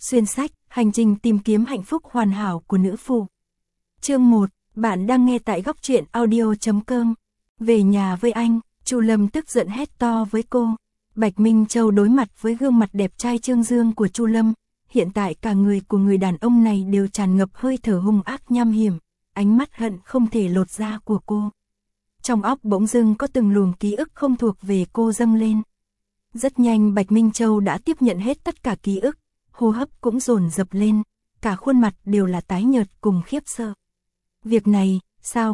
Xuyên sách, hành trình tìm kiếm hạnh phúc hoàn hảo của nữ phụ. Chương 1, bạn đang nghe tại góc truyện audio.com. Về nhà với anh, Chu Lâm tức giận hét to với cô. Bạch Minh Châu đối mặt với gương mặt đẹp trai trương dương của Chu Lâm, hiện tại cả người của người đàn ông này đều tràn ngập hơi thở hung ác nham hiểm, ánh mắt hận không thể lột da của cô. Trong óc bỗng dưng có từng luồng ký ức không thuộc về cô dâng lên. Rất nhanh Bạch Minh Châu đã tiếp nhận hết tất cả ký ức, hô hấp cũng dồn dập lên, cả khuôn mặt đều là tái nhợt cùng khiếp sợ. Việc này, sao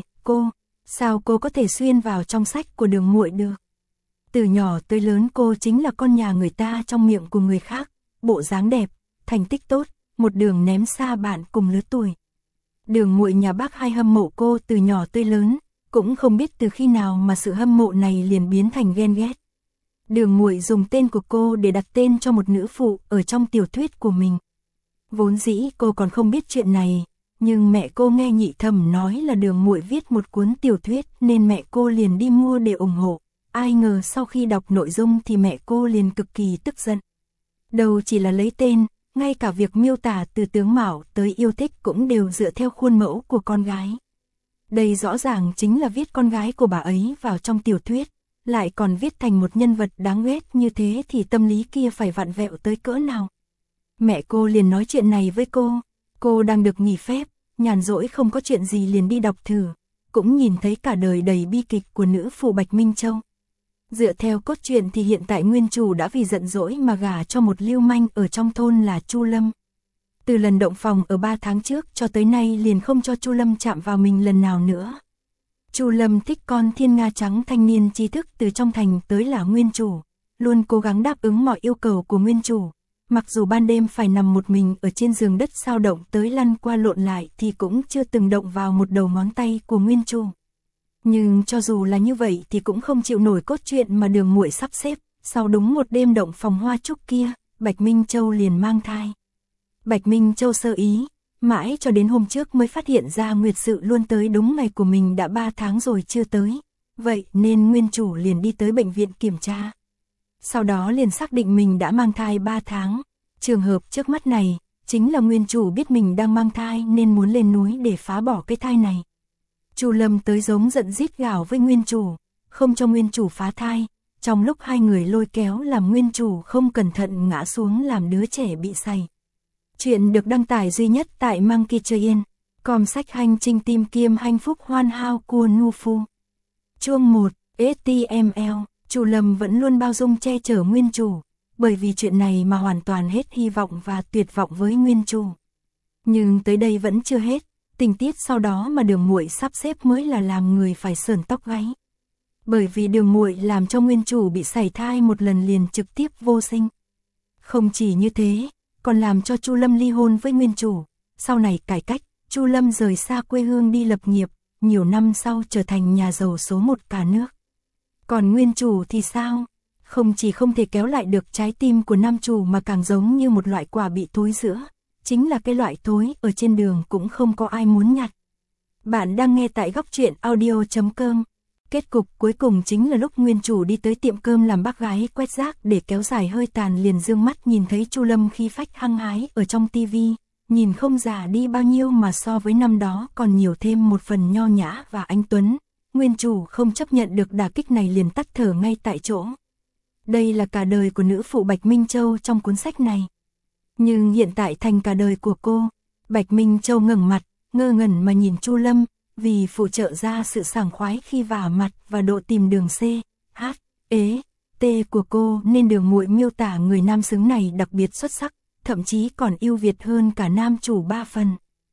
cô có thể xuyên vào trong sách của Đường Muội được? Từ nhỏ tới lớn cô chính là con nhà người ta trong miệng của người khác, bộ dáng đẹp, thành tích tốt, một đường ném xa bạn cùng lứa tuổi. Đường Muội nhà bác hay hâm mộ cô từ nhỏ tới lớn, cũng không biết từ khi nào mà sự hâm mộ này liền biến thành ghen ghét. Đường Muội dùng tên của cô để đặt tên cho một nữ phụ ở trong tiểu thuyết của mình. Vốn dĩ cô còn không biết chuyện này, nhưng mẹ cô nghe nhị thẩm nói là Đường Muội viết một cuốn tiểu thuyết nên mẹ cô liền đi mua để ủng hộ. Ai ngờ sau khi đọc nội dung thì mẹ cô liền cực kỳ tức giận. Đâu chỉ là lấy tên, ngay cả việc miêu tả từ tướng mạo tới yêu thích cũng đều dựa theo khuôn mẫu của con gái. Đây rõ ràng chính là viết con gái của bà ấy vào trong tiểu thuyết, lại còn viết thành một nhân vật đáng ghét như thế thì tâm lý kia phải vặn vẹo tới cỡ nào. Mẹ cô liền nói chuyện này với cô đang được nghỉ phép, nhàn rỗi không có chuyện gì liền đi đọc thử, cũng nhìn thấy cả đời đầy bi kịch của nữ phụ Bạch Minh Châu. Dựa theo cốt truyện thì hiện tại nguyên chủ đã vì giận dỗi mà gả cho một lưu manh ở trong thôn là Chu Lâm. Từ lần động phòng ở 3 tháng trước cho tới nay liền không cho Chu Lâm chạm vào mình lần nào nữa. Chu Lâm thích con thiên nga trắng thanh niên trí thức từ trong thành tới là nguyên chủ, luôn cố gắng đáp ứng mọi yêu cầu của nguyên chủ. Mặc dù ban đêm phải nằm một mình ở trên giường đất sao động tới lăn qua lộn lại thì cũng chưa từng động vào một đầu ngón tay của nguyên chủ. Nhưng cho dù là như vậy thì cũng không chịu nổi cốt truyện mà Đường Muội sắp xếp. Sau đúng một đêm động phòng hoa trúc kia, Bạch Minh Châu liền mang thai. Bạch Minh Châu sơ ý, mãi cho đến hôm trước mới phát hiện ra nguyệt sự luôn tới đúng ngày của mình đã 3 tháng rồi chưa tới. Vậy nên nguyên chủ liền đi tới bệnh viện kiểm tra. Sau đó liền xác định mình đã mang thai 3 tháng. Trường hợp trước mắt này, chính là nguyên chủ biết mình đang mang thai nên muốn lên núi để phá bỏ cái thai này. Chu Lâm tới giống giận rít gào với nguyên chủ, không cho nguyên chủ phá thai. Trong lúc hai người lôi kéo làm nguyên chủ không cẩn thận ngã xuống làm đứa trẻ bị sảy. Chuyện được đăng tải duy nhất tại Monkey Train, com sách hành trình tìm kiếm hạnh phúc hoàn hảo của nữ phụ. Chương 1, HTML. Chu Lâm vẫn luôn bao dung che chở nguyên chủ, bởi vì chuyện này mà hoàn toàn hết hy vọng và tuyệt vọng với nguyên chủ. Nhưng tới đây vẫn chưa hết, tình tiết sau đó mà Đường Muội sắp xếp mới là làm người phải sởn tóc gáy. Bởi vì Đường Muội làm cho nguyên chủ bị sảy thai một lần liền trực tiếp vô sinh. Không chỉ như thế, còn làm cho Chu Lâm ly hôn với nguyên chủ, sau này cải cách, Chu Lâm rời xa quê hương đi lập nghiệp, nhiều năm sau trở thành nhà giàu số 1 cả nước. Còn nguyên chủ thì sao? Không chỉ không thể kéo lại được trái tim của nam chủ mà càng giống như một loại quả bị thối rữa, chính là cái loại thối ở trên đường cũng không có ai muốn nhặt. Bạn đang nghe tại góc truyện audio.com. Kết cục cuối cùng chính là lúc nguyên chủ đi tới tiệm cơm làm bác gái quét rác để kéo dài hơi tàn liền dương mắt nhìn thấy Chu Lâm khí phách hăng hái ở trong tivi, nhìn không già đi bao nhiêu mà so với năm đó còn nhiều thêm một phần nho nhã và anh tuấn. Nguyên chủ không chấp nhận được đả kích này liền tắt thở ngay tại chỗ. Đây là cả đời của nữ phụ Bạch Minh Châu trong cuốn sách này. Nhưng hiện tại thành cả đời của cô. Bạch Minh Châu ngẩng mặt, ngơ ngẩn mà nhìn Chu Lâm, vì phụ trợ ra sự sảng khoái khi vả mặt và độ tìm đường C, H, E, T của cô nên Đường Muội miêu tả người nam xứng này đặc biệt xuất sắc, thậm chí còn ưu việt hơn cả nam chủ 3 phần.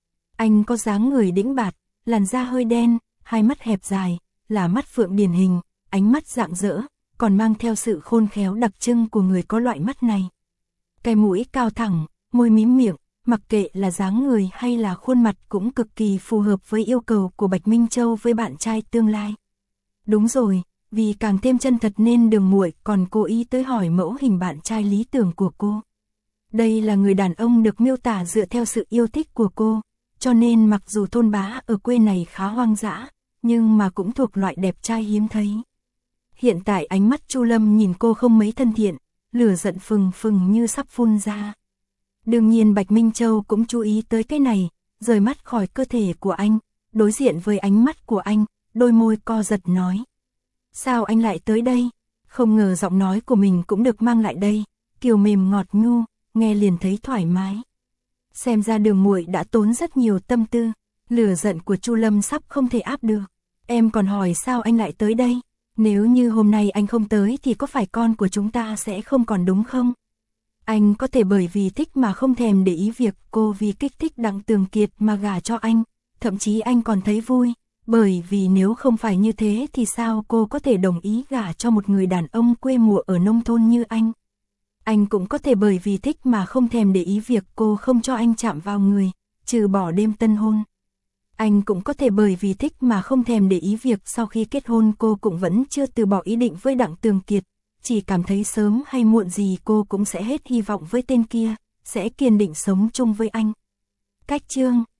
Anh có dáng người đĩnh bạt, làn da hơi đen, hai mắt hẹp dài, là mắt phượng điển hình, ánh mắt rạng rỡ, còn mang theo sự khôn khéo đặc trưng của người có loại mắt này. Cái mũi cao thẳng, môi mím miệng, mặc kệ là dáng người hay là khuôn mặt cũng cực kỳ phù hợp với yêu cầu của Bạch Minh Châu với bạn trai tương lai. Đúng rồi, vì càng thêm chân thật nên Đường Muội còn cố ý tới hỏi mẫu hình bạn trai lý tưởng của cô. Đây là người đàn ông được miêu tả dựa theo sự yêu thích của cô, cho nên mặc dù thôn bá ở quê này khá hoang dã, nhưng mà cũng thuộc loại đẹp trai hiếm thấy. Hiện tại ánh mắt Chu Lâm nhìn cô không mấy thân thiện, lửa giận phừng phừng như sắp phun ra. Đương nhiên Bạch Minh Châu cũng chú ý tới cái này, rời mắt khỏi cơ thể của anh, đối diện với ánh mắt của anh, đôi môi co giật nói. Sao anh lại tới đây? Không ngờ giọng nói của mình cũng được mang lại đây, kiều mềm ngọt nhu, nghe liền thấy thoải mái. Xem ra Đường muội đã tốn rất nhiều tâm tư, lửa giận của Chu Lâm sắp không thể áp được. Em còn hỏi sao anh lại tới đây? Nếu như hôm nay anh không tới thì có phải con của chúng ta sẽ không còn đúng không? Anh có thể bởi vì thích mà không thèm để ý việc cô vì kích thích Đặng Tường Kiệt mà gả cho anh, thậm chí anh còn thấy vui, bởi vì nếu không phải như thế thì sao cô có thể đồng ý gả cho một người đàn ông quê mùa ở nông thôn như anh. Anh cũng có thể bởi vì thích mà không thèm để ý việc cô không cho anh chạm vào người, trừ bỏ đêm tân hôn. Anh cũng có thể bởi vì thích mà không thèm để ý việc sau khi kết hôn cô cũng vẫn chưa từ bỏ ý định với Đặng Tường Kiệt, chỉ cảm thấy sớm hay muộn gì cô cũng sẽ hết hy vọng với tên kia, sẽ kiên định sống chung với anh. Cách chương